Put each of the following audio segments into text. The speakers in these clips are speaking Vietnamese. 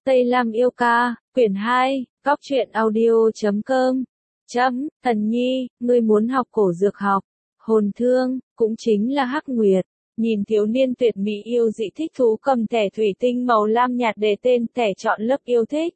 Tây Lam yêu ca, quyển 2, góc truyện audio.com. Thần Nhi, ngươi muốn học cổ dược học. Hồn Thương, cũng chính là Hắc Nguyệt, nhìn thiếu niên tuyệt mỹ yêu dị thích thú cầm thẻ thủy tinh màu lam nhạt để tên thẻ chọn lớp yêu thích.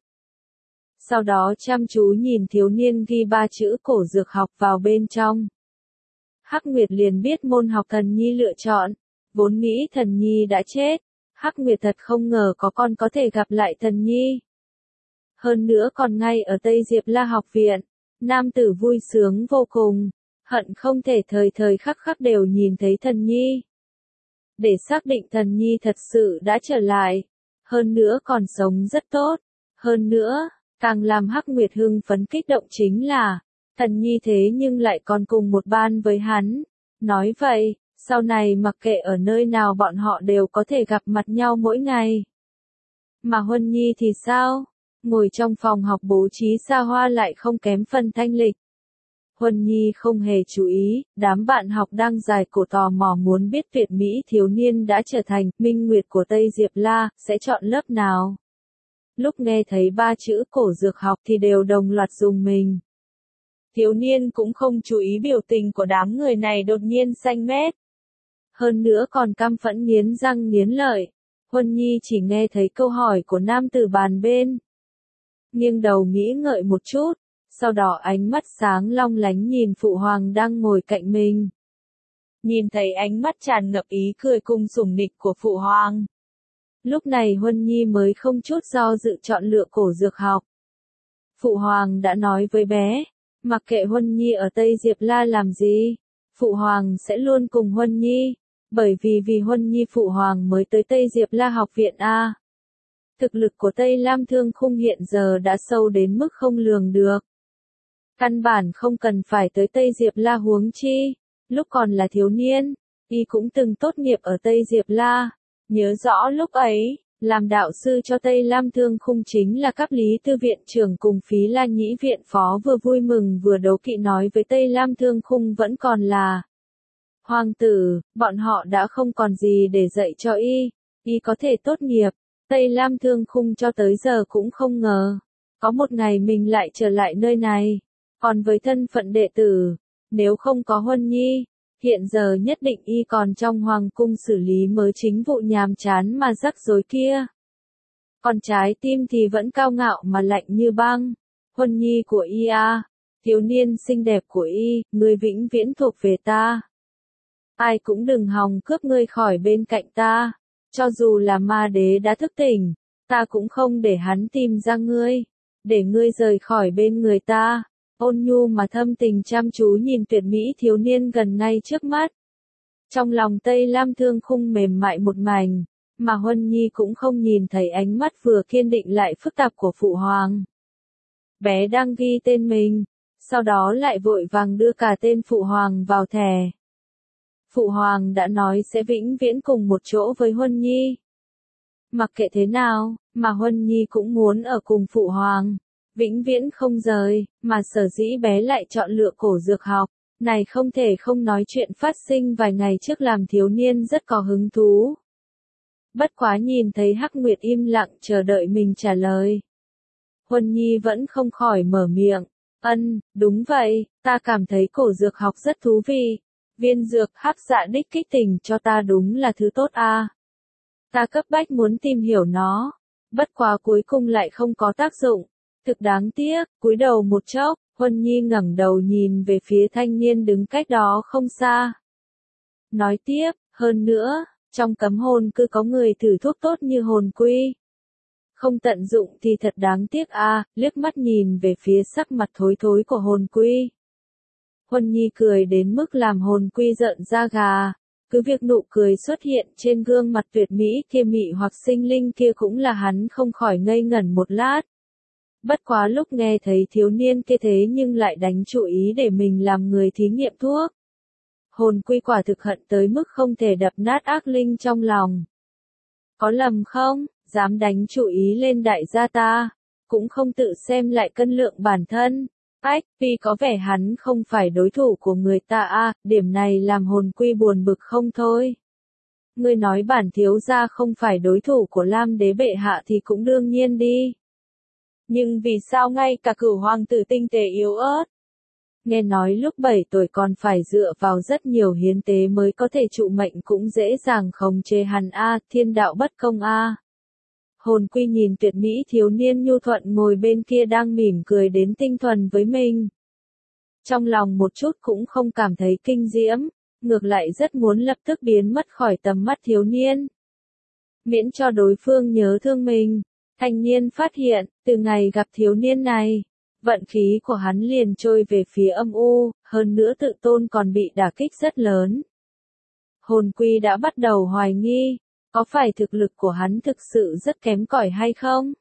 Sau đó chăm chú nhìn thiếu niên ghi 3 chữ cổ dược học vào bên trong. Hắc Nguyệt liền biết môn học Thần Nhi lựa chọn, vốn nghĩ Thần Nhi đã chết. Hắc Nguyệt thật không ngờ có con có thể gặp lại Thần Nhi. Hơn nữa còn ngay ở Tây Diệp La học viện, nam tử vui sướng vô cùng, hận không thể thời thời khắc khắc đều nhìn thấy Thần Nhi. Để xác định Thần Nhi thật sự đã trở lại, hơn nữa còn sống rất tốt, hơn nữa, càng làm Hắc Nguyệt hưng phấn kích động chính là, Thần Nhi thế nhưng lại còn cùng một ban với hắn. Nói vậy, sau này mặc kệ ở nơi nào bọn họ đều có thể gặp mặt nhau mỗi ngày. Mà Huân Nhi thì sao? Ngồi trong phòng học bố trí xa hoa lại không kém phần thanh lịch. Huân Nhi không hề chú ý, đám bạn học đang dài cổ tò mò muốn biết tuyệt mỹ thiếu niên đã trở thành Minh Nguyệt của Tây Diệp La, sẽ chọn lớp nào. Lúc nghe thấy 3 chữ cổ dược học thì đều đồng loạt rùng mình. Thiếu niên cũng không chú ý biểu tình của đám người này đột nhiên xanh mét. Hơn nữa còn căm phẫn nghiến răng nghiến lợi. Huân Nhi chỉ nghe thấy câu hỏi của nam tử bàn bên. Nghiêng đầu nghĩ ngợi một chút, sau đó ánh mắt sáng long lánh nhìn Phụ Hoàng đang ngồi cạnh mình. Nhìn thấy ánh mắt tràn ngập ý cười cùng sủng nịch của Phụ Hoàng. Lúc này Huân Nhi mới không chút do dự chọn lựa cổ dược học. Phụ Hoàng đã nói với bé, mặc kệ Huân Nhi ở Tây Diệp La làm gì, Phụ Hoàng sẽ luôn cùng Huân Nhi, bởi vì Huân Nhi Phụ Hoàng mới tới Tây Diệp La học viện A. Thực lực của Tây Lam Thương Khung hiện giờ đã sâu đến mức không lường được. Căn bản không cần phải tới Tây Diệp La huống chi, lúc còn là thiếu niên, y cũng từng tốt nghiệp ở Tây Diệp La, nhớ rõ lúc ấy, làm đạo sư cho Tây Lam Thương Khung chính là Cấp Lý Tư viện trưởng cùng Phí La Nhĩ viện phó vừa vui mừng vừa đấu kỵ nói với Tây Lam Thương Khung vẫn còn là Hoàng tử, bọn họ đã không còn gì để dạy cho y có thể tốt nghiệp. Tây Lam Thương Khung cho tới giờ cũng không ngờ, có một ngày mình lại trở lại nơi này, còn với thân phận đệ tử, nếu không có Huân Nhi, hiện giờ nhất định y còn trong hoàng cung xử lý mới chính vụ nhàm chán mà rắc rối kia. Còn trái tim thì vẫn cao ngạo mà lạnh như băng. Huân Nhi của y a, thiếu niên xinh đẹp của y, ngươi vĩnh viễn thuộc về ta. Ai cũng đừng hòng cướp ngươi khỏi bên cạnh ta. Cho dù là ma đế đã thức tỉnh, ta cũng không để hắn tìm ra ngươi, để ngươi rời khỏi bên người ta. Ôn nhu mà thâm tình chăm chú nhìn tuyệt mỹ thiếu niên gần ngay trước mắt. Trong lòng Tây Lam Thương Khung mềm mại một mảnh, mà Huân Nhi cũng không nhìn thấy ánh mắt vừa kiên định lại phức tạp của Phụ Hoàng. Bé đang ghi tên mình, sau đó lại vội vàng đưa cả tên Phụ Hoàng vào thẻ. Phụ Hoàng đã nói sẽ vĩnh viễn cùng một chỗ với Huân Nhi. Mặc kệ thế nào, mà Huân Nhi cũng muốn ở cùng Phụ Hoàng, vĩnh viễn không rời, mà sở dĩ bé lại chọn lựa cổ dược học, này không thể không nói chuyện phát sinh vài ngày trước làm thiếu niên rất có hứng thú. Bất quá nhìn thấy Hắc Nguyệt im lặng chờ đợi mình trả lời. Huân Nhi vẫn không khỏi mở miệng, đúng vậy, ta cảm thấy cổ dược học rất thú vị. Viên dược Hắc Dạ đích kích tình cho ta đúng là thứ tốt a. Ta cấp bách muốn tìm hiểu nó, bất quá cuối cùng lại không có tác dụng. Thực đáng tiếc, cúi đầu một chốc, Huân Nhi ngẩng đầu nhìn về phía thanh niên đứng cách đó không xa. Nói tiếp, hơn nữa, trong cấm hồn cứ có người thử thuốc tốt như hồn quy. Không tận dụng thì thật đáng tiếc a. Liếc mắt nhìn về phía sắc mặt thối thối của hồn quy. Huân Nhi cười đến mức làm hồn quy rợn da gà, cứ việc nụ cười xuất hiện trên gương mặt tuyệt mỹ kia mị hoặc sinh linh kia cũng là hắn không khỏi ngây ngẩn một lát. Bất quá lúc nghe thấy thiếu niên kia thế nhưng lại đánh chủ ý để mình làm người thí nghiệm thuốc. Hồn quy quả thực hận tới mức không thể đập nát ác linh trong lòng. Có lầm không, dám đánh chủ ý lên đại gia ta, cũng không tự xem lại cân lượng bản thân. Vì có vẻ hắn không phải đối thủ của người ta a, điểm này làm hồn quy buồn bực không thôi. Ngươi nói bản thiếu gia không phải đối thủ của Lam đế bệ hạ thì cũng đương nhiên đi. Nhưng vì sao ngay cả Cửu hoàng tử tinh tế yếu ớt? Nghe nói lúc 7 tuổi còn phải dựa vào rất nhiều hiến tế mới có thể trụ mệnh cũng dễ dàng khống chế hắn a, thiên đạo bất công a. Hồn Quy nhìn tuyệt mỹ thiếu niên nhu thuận ngồi bên kia đang mỉm cười đến tinh thuần với mình. Trong lòng một chút cũng không cảm thấy kinh diễm, ngược lại rất muốn lập tức biến mất khỏi tầm mắt thiếu niên. Miễn cho đối phương nhớ thương mình, thanh niên phát hiện, từ ngày gặp thiếu niên này, vận khí của hắn liền trôi về phía âm u, hơn nữa tự tôn còn bị đả kích rất lớn. Hồn Quy đã bắt đầu hoài nghi, có phải thực lực của hắn thực sự rất kém cỏi hay không?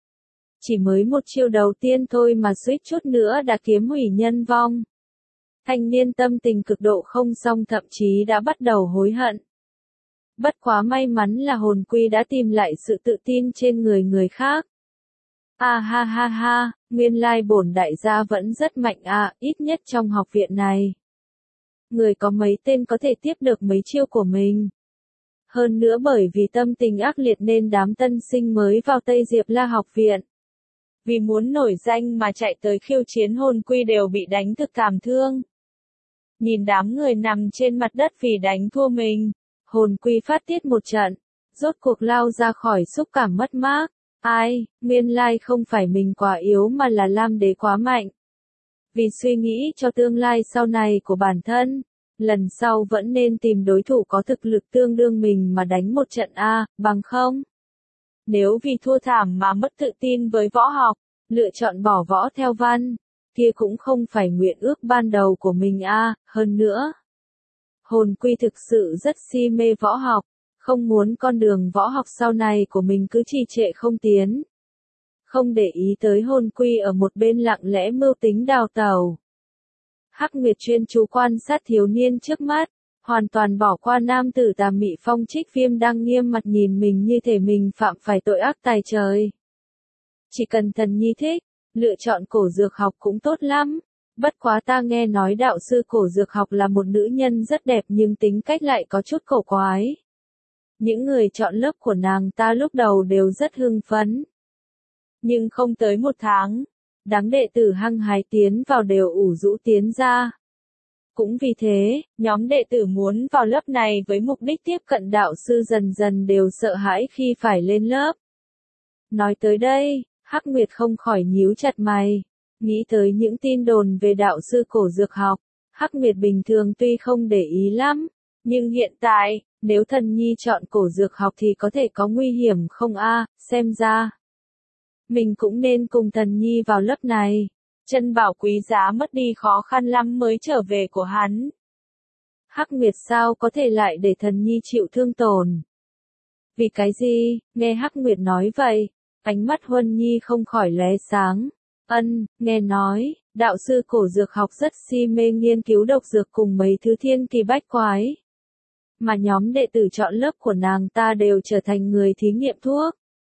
Chỉ mới một chiêu đầu tiên thôi mà suýt chút nữa đã kiếm hủy nhân vong. Thanh niên tâm tình cực độ không xong, thậm chí đã bắt đầu hối hận. Bất quá may mắn là Hồn Quy đã tìm lại sự tự tin trên người người khác. Ha ha ha, nguyên lai bổn đại gia vẫn rất mạnh ít nhất trong học viện này. Người có mấy tên có thể tiếp được mấy chiêu của mình. Hơn nữa bởi vì tâm tình ác liệt nên đám tân sinh mới vào Tây Diệp La học viện. Vì muốn nổi danh mà chạy tới khiêu chiến Hồn Quy đều bị đánh thực cảm thương. Nhìn đám người nằm trên mặt đất vì đánh thua mình, Hồn Quy phát tiết một trận, rốt cuộc lao ra khỏi xúc cảm mất mát. Ai, nguyên lai không phải mình quá yếu mà là Lam đế quá mạnh. Vì suy nghĩ cho tương lai sau này của bản thân, lần sau vẫn nên tìm đối thủ có thực lực tương đương mình mà đánh một trận bằng không. Nếu vì thua thảm mà mất tự tin với võ học, lựa chọn bỏ võ theo văn, kia cũng không phải nguyện ước ban đầu của mình hơn nữa. Hồn Quy thực sự rất si mê võ học, không muốn con đường võ học sau này của mình cứ trì trệ không tiến. Không để ý tới Hồn Quy ở một bên lặng lẽ mưu tính đào tẩu. Hắc Nguyệt chuyên chú quan sát thiếu niên trước mắt, hoàn toàn bỏ qua nam tử tà mị Phong Trích Viêm đang nghiêm mặt nhìn mình như thể mình phạm phải tội ác tày trời. Chỉ cần Thần Nhi thích, lựa chọn cổ dược học cũng tốt lắm. Bất quá ta nghe nói đạo sư cổ dược học là một nữ nhân rất đẹp nhưng tính cách lại có chút cổ quái. Những người chọn lớp của nàng ta lúc đầu đều rất hưng phấn. Nhưng không tới một tháng, đám đệ tử hăng hái tiến vào đều ủ rũ tiến ra. Cũng vì thế, nhóm đệ tử muốn vào lớp này với mục đích tiếp cận đạo sư dần dần đều sợ hãi khi phải lên lớp. Nói tới đây, Hắc Nguyệt không khỏi nhíu chặt mày, nghĩ tới những tin đồn về đạo sư cổ dược học. Hắc Nguyệt bình thường tuy không để ý lắm, nhưng hiện tại, nếu Thần Nhi chọn cổ dược học thì có thể có nguy hiểm không xem ra. Mình cũng nên cùng Thần Nhi vào lớp này. Chân bảo quý giá mất đi khó khăn lắm mới trở về của hắn. Hắc Nguyệt sao có thể lại để Thần Nhi chịu thương tổn? Vì cái gì? Nghe Hắc Nguyệt nói vậy, ánh mắt Huân Nhi không khỏi lóe sáng. Nghe nói, đạo sư cổ dược học rất si mê nghiên cứu độc dược cùng mấy thứ thiên kỳ bách quái. Mà nhóm đệ tử chọn lớp của nàng ta đều trở thành người thí nghiệm thuốc.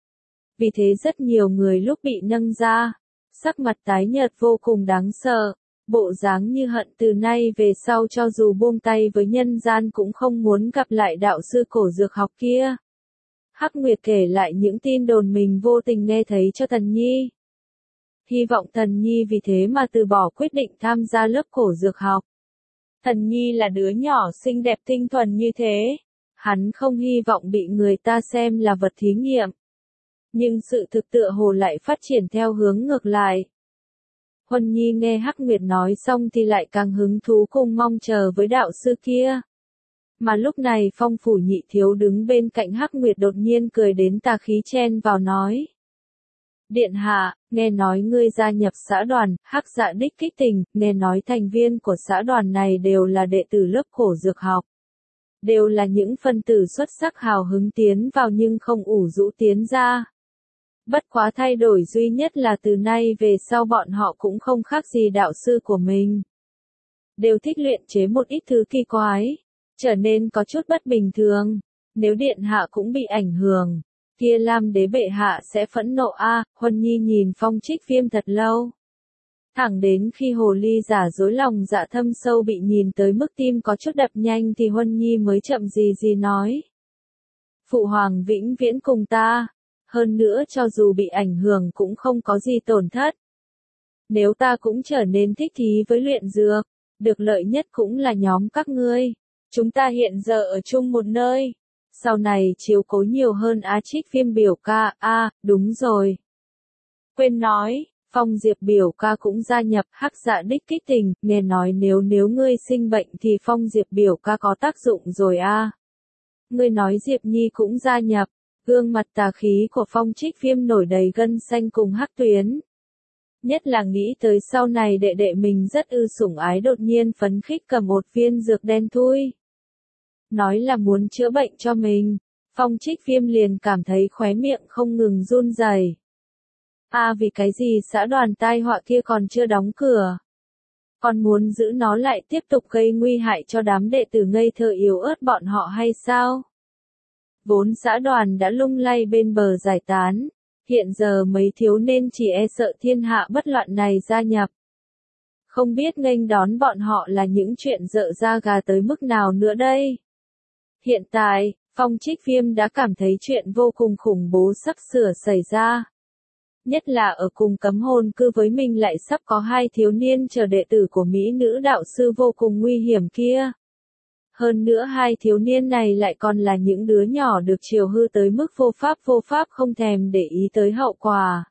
Vì thế rất nhiều người lúc bị nâng ra, sắc mặt tái nhợt vô cùng đáng sợ, bộ dáng như hận từ nay về sau cho dù buông tay với nhân gian cũng không muốn gặp lại đạo sư cổ dược học kia. Hắc Nguyệt kể lại những tin đồn mình vô tình nghe thấy cho Thần Nhi. Hy vọng Thần Nhi vì thế mà từ bỏ quyết định tham gia lớp cổ dược học. Thần Nhi là đứa nhỏ xinh đẹp tinh thuần như thế, hắn không hy vọng bị người ta xem là vật thí nghiệm. Nhưng sự thực tựa hồ lại phát triển theo hướng ngược lại. Huân Nhi nghe Hắc Nguyệt nói xong thì lại càng hứng thú cùng mong chờ với đạo sư kia. Mà lúc này Phong Phủ Nhị Thiếu đứng bên cạnh Hắc Nguyệt đột nhiên cười đến tà khí chen vào nói. Điện hạ, nghe nói ngươi gia nhập xã đoàn, Hắc Dạ đích kích tình, nghe nói thành viên của xã đoàn này đều là đệ tử lớp cổ dược học. Đều là những phân tử xuất sắc hào hứng tiến vào nhưng không ủ rũ tiến ra. Bất quá thay đổi duy nhất là từ nay về sau bọn họ cũng không khác gì đạo sư của mình. Đều thích luyện chế một ít thứ kỳ quái, trở nên có chút bất bình thường. Nếu điện hạ cũng bị ảnh hưởng, kia Lam đế bệ hạ sẽ phẫn nộ Huân Nhi nhìn Phong Trích Viêm thật lâu. Thẳng đến khi hồ ly giả dối lòng dạ thâm sâu bị nhìn tới mức tim có chút đập nhanh thì Huân Nhi mới chậm gì nói. Phụ hoàng vĩnh viễn cùng ta. Hơn nữa cho dù bị ảnh hưởng cũng không có gì tổn thất. Nếu ta cũng trở nên thích thí với luyện dược, được lợi nhất cũng là nhóm các ngươi. Chúng ta hiện giờ ở chung một nơi. Sau này chiếu cố nhiều hơn Á Trích Viêm biểu ca, đúng rồi. Quên nói, Phong Diệp biểu ca cũng gia nhập Hắc Dạ đích kích tình, nghe nói nếu ngươi sinh bệnh thì Phong Diệp biểu ca có tác dụng rồi Ngươi nói Diệp Nhi cũng gia nhập, gương mặt tà khí của Phong Trích Viêm nổi đầy gân xanh cùng hắc tuyến. Nhất là nghĩ tới sau này đệ đệ mình rất sủng ái đột nhiên phấn khích cầm một viên dược đen thui. Nói là muốn chữa bệnh cho mình, Phong Trích Viêm liền cảm thấy khóe miệng không ngừng run rẩy. Vì cái gì xã đoàn tai họa kia còn chưa đóng cửa? Còn muốn giữ nó lại tiếp tục gây nguy hại cho đám đệ tử ngây thơ yếu ớt bọn họ hay sao? Vốn xã đoàn đã lung lay bên bờ giải tán, hiện giờ mấy thiếu nên chỉ e sợ thiên hạ bất loạn này gia nhập. Không biết nghênh đón bọn họ là những chuyện rợ da gà tới mức nào nữa đây? Hiện tại, Phong Trích Viêm đã cảm thấy chuyện vô cùng khủng bố sắp sửa xảy ra. Nhất là ở cùng cấm hồn cư với mình lại sắp có hai thiếu niên chờ đệ tử của mỹ nữ đạo sư vô cùng nguy hiểm kia. Hơn nữa hai thiếu niên này lại còn là những đứa nhỏ được chiều hư tới mức vô pháp không thèm để ý tới hậu quả.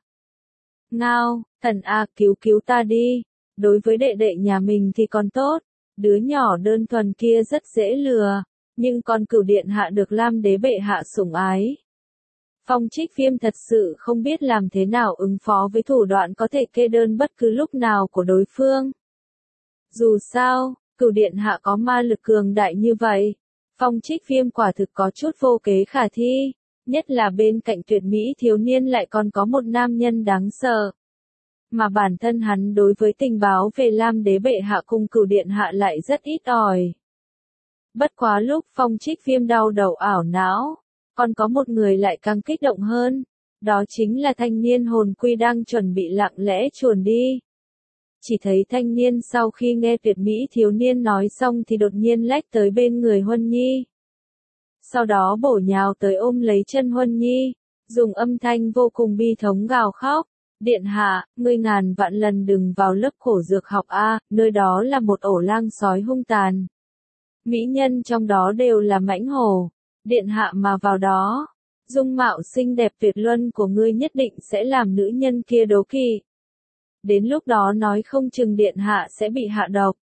Ngao, thần cứu ta đi. Đối với đệ đệ nhà mình thì còn tốt, đứa nhỏ đơn thuần kia rất dễ lừa, nhưng con Cửu điện hạ được Lam đế bệ hạ sủng ái. Phong Trích Viêm thật sự không biết làm thế nào ứng phó với thủ đoạn có thể kê đơn bất cứ lúc nào của đối phương. Dù sao, Cửu điện hạ có ma lực cường đại như vậy, Phong Trích Viêm quả thực có chút vô kế khả thi, nhất là bên cạnh tuyệt mỹ thiếu niên lại còn có một nam nhân đáng sợ. Mà bản thân hắn đối với tình báo về Lam đế bệ hạ cùng Cửu điện hạ lại rất ít ỏi. Bất quá lúc Phong Trích Viêm đau đầu ảo não, còn có một người lại càng kích động hơn, đó chính là thanh niên hồn quy đang chuẩn bị lặng lẽ chuồn đi. Chỉ thấy thanh niên sau khi nghe tuyệt mỹ thiếu niên nói xong thì đột nhiên lách tới bên người Huân Nhi. Sau đó bổ nhào tới ôm lấy chân Huân Nhi, dùng âm thanh vô cùng bi thống gào khóc. Điện hạ, ngươi ngàn vạn lần đừng vào lớp cổ dược học nơi đó là một ổ lang sói hung tàn. Mỹ nhân trong đó đều là mãnh hổ. Điện hạ mà vào đó, dung mạo xinh đẹp tuyệt luân của ngươi nhất định sẽ làm nữ nhân kia đố kỵ. Đến lúc đó nói không chừng điện hạ sẽ bị hạ độc.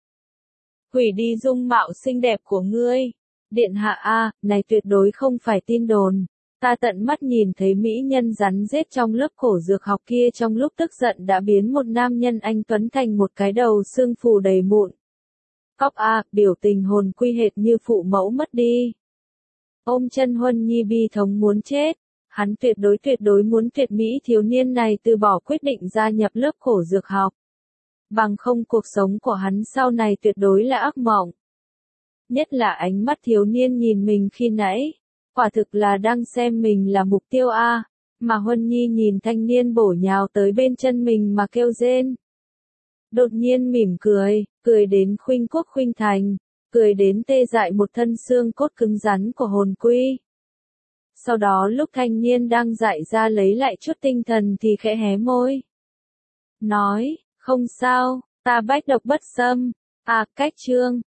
Hủy đi dung mạo xinh đẹp của ngươi. Điện hạ này tuyệt đối không phải tin đồn. Ta tận mắt nhìn thấy mỹ nhân rắn rết trong lớp cổ dược học kia trong lúc tức giận đã biến một nam nhân anh tuấn thành một cái đầu xương phù đầy mụn. Cóc biểu tình hồn quy hệt như phụ mẫu mất đi. Ôm chân Huân Nhi bi thống muốn chết, hắn tuyệt đối muốn tuyệt mỹ thiếu niên này từ bỏ quyết định gia nhập lớp cổ dược học. Bằng không cuộc sống của hắn sau này tuyệt đối là ác mộng. Nhất là ánh mắt thiếu niên nhìn mình khi nãy, quả thực là đang xem mình là mục tiêu mà Huân Nhi nhìn thanh niên bổ nhào tới bên chân mình mà kêu rên. Đột nhiên mỉm cười đến khuynh quốc khuynh thành. Cười đến tê dại một thân xương cốt cứng rắn của hồn quy. Sau đó lúc thanh niên đang dại ra lấy lại chút tinh thần thì khẽ hé môi. Nói, không sao, ta bách độc bất xâm. Cách chương.